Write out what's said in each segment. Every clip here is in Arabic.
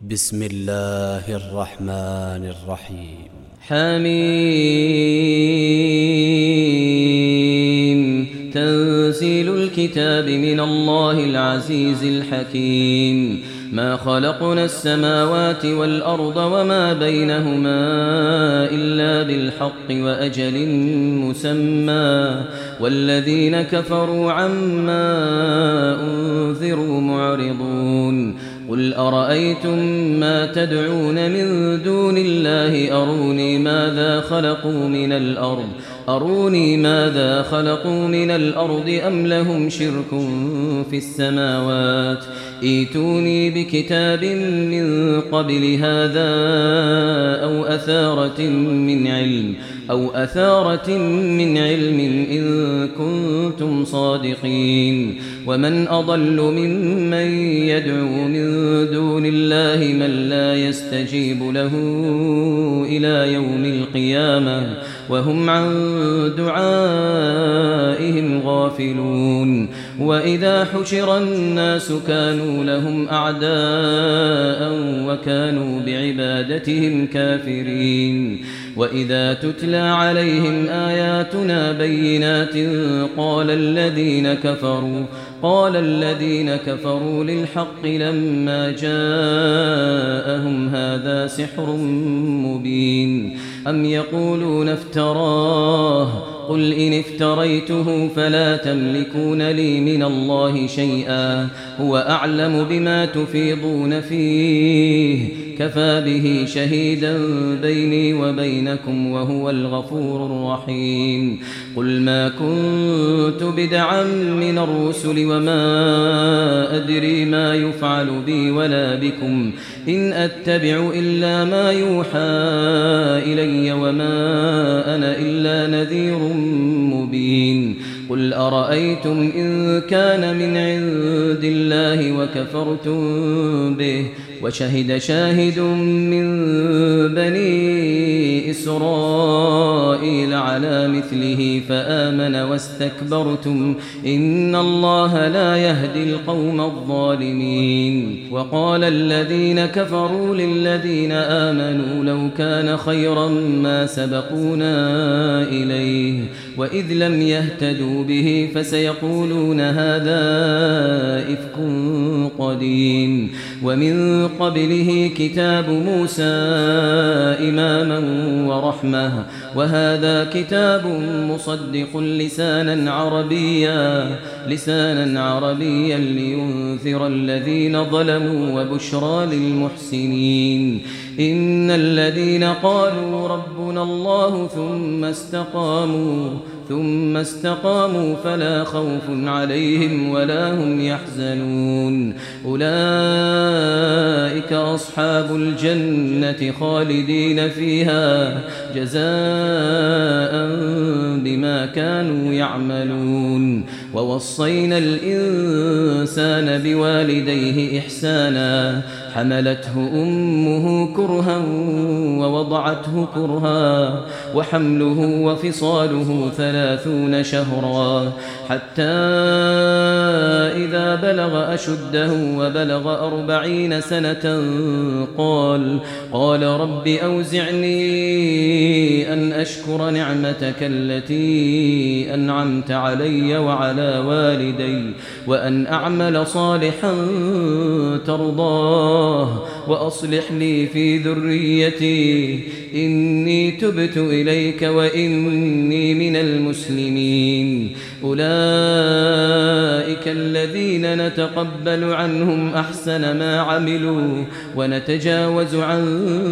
بسم الله الرحمن الرحيم. حميم. تنزيل الكتاب من الله العزيز الحكيم. ما خلقنا السماوات والأرض وما بينهما إلا بالحق وأجل مسمى، والذين كفروا عما أنذروا معرضون. قل أرأيتم ما تدعون من دون الله أروني ماذا خلقوا من الأرض أم لهم شرك في السماوات. ائتوني بكتاب من قبل هذا أو أثارة من علم إن كنتم صادقين. ومن أضل ممن يدعو من دون الله من لا يستجيب له إلى يوم القيامة وهم عن دعائهم غافلون. وإذا حشر الناس كانوا لهم أعداء وكانوا بعبادتهم كافرين. وإذا تتلى عليهم آياتنا بينات قال الذين كفروا للحق لما جاءهم هذا سحر مبين. أم يقولون افتراه قل إن افتريته فلا تملكون لي من الله شيئا هو أعلم بما تفيضون فيه كفى به شهيدا بيني وبينكم وهو الغفور الرحيم. قل ما كنت بدعا من الرسل وما أدري ما يفعل بي ولا بكم إن أتبع إلا ما يوحى إلي وما أنا إلا نذير مبين. قل أرأيتم إن كان من عند الله وكفرتم به وشهد شاهد من بني إسرائيل على مثله فآمن واستكبرتم إن الله لا يهدي القوم الظالمين. وقال الذين كفروا للذين آمنوا لو كان خيرا ما سبقونا إليه وإذ لم يهتدوا به فسيقولون هذا إفك قديم. ومن قبله كتاب موسى إماما ورحمة وهذا كتاب مصدق لسانا عربيا لينذر الذين ظلموا وبشرى للمحسنين. إن الذين قالوا ربنا الله ثم استقاموا فلا خوف عليهم ولا هم يحزنون. أولئك أصحاب الجنة خالدين فيها جزاء بما كانوا يعملون. ووصينا الإنسان بوالديه إحسانا حملته أمه كرها ووضعته كرها وحمله وفصاله 30 شهرا حتى إذا بلغ أشده وبلغ 40 سنة قال رب أوزعني أن أشكر نعمتك التي أنعمت علي وعلى والدي وأن أعمل صالحا ترضاه وأصلح لي في ذريتي إني تبت إليك وإني من المسلمين. أولئك الذين نتقبل عنهم أحسن ما عملوا ونتجاوز عن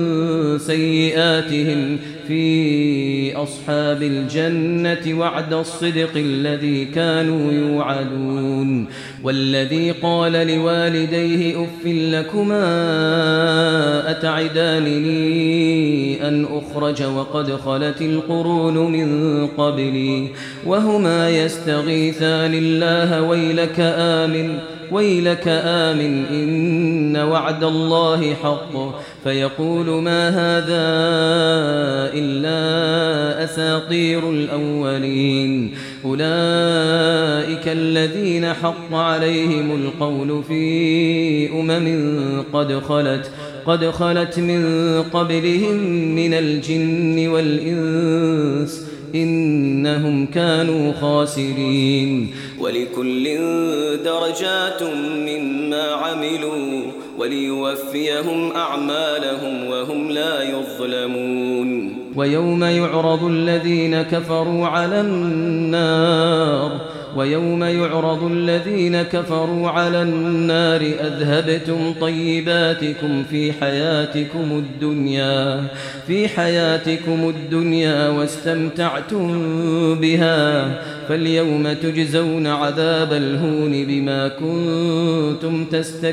سيئاتهم في أصحاب الجنة وعد الصدق الذي كانوا يوعدون. والذي قال لوالديه أف لكما أتعدانني أن أخرج وقد خلت القرون من قبلي وهما يستغيثان الله ويلك آمن إن وعد الله حق فيقول ما هذا إلا أساطير الأولين. أولئك الذين حق عليهم القول في أمم قد خلت من قبلهم من الجن والإنس إنهم كانوا خاسرين ولكل درجات مما عملوا وليوفيهم أعمالهم وهم لا يظلمون ويوم يعرض الذين كفروا على النار أذهبتم طيباتكم في حياتكم الدنيا واستمتعتم بها فاليوم تجزون عذاب الهون بما كنتم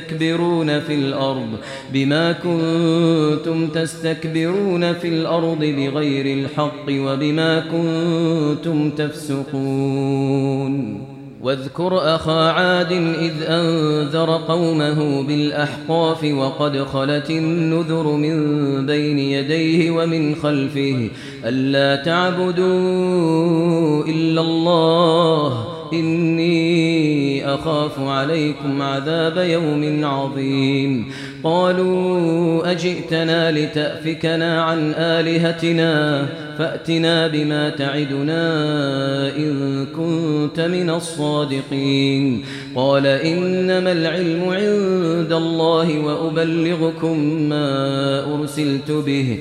تستكبرون في الأرض بغير الحق وبما كنتم تفسقون واذكر أخا عاد إذ أنذر قومه بالأحقاف وقد خلت النذر من بين يديه ومن خلفه ألا تعبدوا إلا الله إني أخاف عليكم عذاب يوم عظيم قالوا أجئتنا لتأفكنا عن آلهتنا فأتنا بما تعدنا إن كنت من الصادقين قال إنما العلم عند الله وأبلغكم ما أرسلت به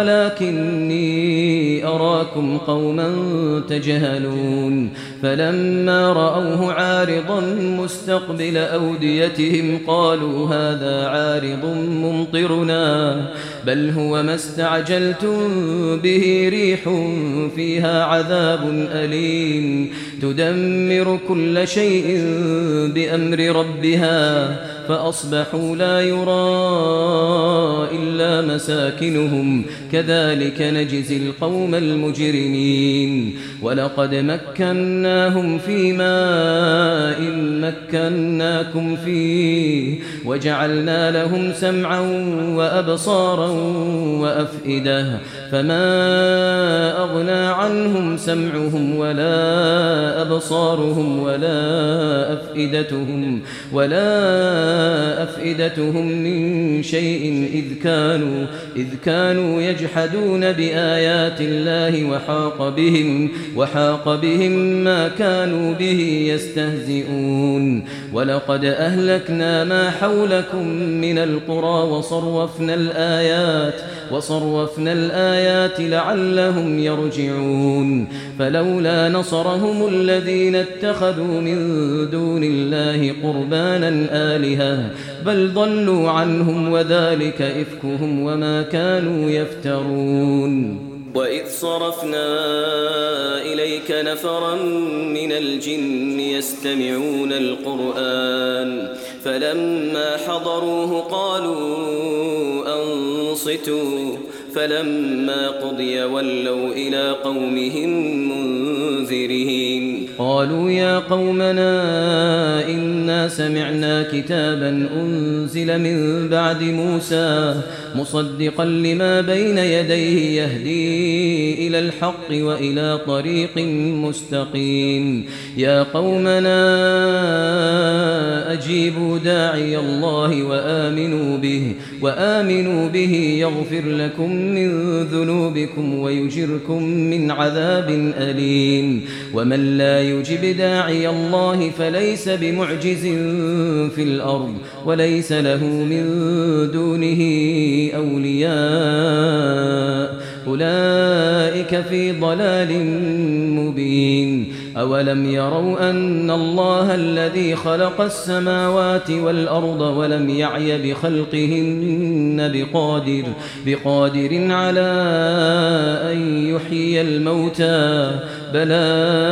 ولكني أراكم قوما تجهلون فلما رأوه عارضا مستقبل أوديتهم قالوا هذا عارض ممطرنا بل هو ما استعجلتم به ريح فيها عذاب أليم تدمر كل شيء بأمر ربها فأصبحوا لا يرى إلا مساكنهم كذلك نجزي القوم المجرمين ولقد مكناهم في ماء مكناكم فيه وجعلنا لهم سمعا وأبصارا وأفئدة فما أغنى عنهم سمعهم ولا أبصارهم ولا أفئدتهم من شيء إذ كانوا يجحدون بآيات الله وحاق بهم ما كانوا به يستهزئون ولقد أهلكنا ما حولكم من القرى وصرفنا الآيات لعلهم يرجعون فلولا نصرهم الذين اتخذوا من دون الله قربانا آلهة بل ضلوا عنهم وذلك إفكهم وما كانوا يفترون وإذ صرفنا إليك نفرا من الجن يستمعون القرآن فلما حضروه قالوا أنصتوا فلما قضي ولوا إلى قومهم منذرين قالوا يا قومنا إنا سمعنا كتابا أنزل من بعد موسى مصدقا لما بين يديه يهدي إلى الحق وإلى طريق مستقيم يا قومنا أجيبوا داعي الله وآمنوا به يغفر لكم من ذنوبكم ويجركم من عذاب أليم ومن لا يجب داعي الله فليس بمعجز في الأرض وليس له من دونه أولياء أولئك في ضلال مبين أولم يروا أن الله الذي خلق السماوات والأرض ولم يعي بخلقهن بقادر على أن يحيي الموتى بلى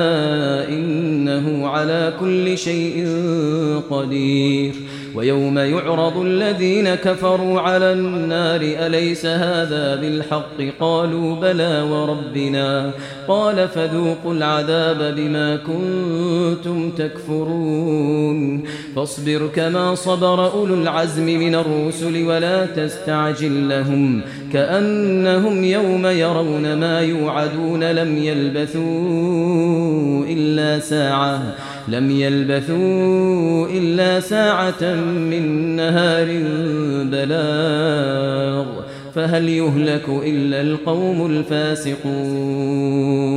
إنه على كل شيء قدير ويوم يعرض الذين كفروا على النار أليس هذا بالحق قالوا بلى وربنا قال فذوقوا العذاب بما كنتم تكفرون فاصبر كما صبر أولو العزم من الرسل ولا تستعجل لهم كأنهم يوم يرون ما يوعدون لم يلبثوا لم يلبثوا إلا ساعة من نهار بلاغ فهل يهلك إلا القوم الفاسقون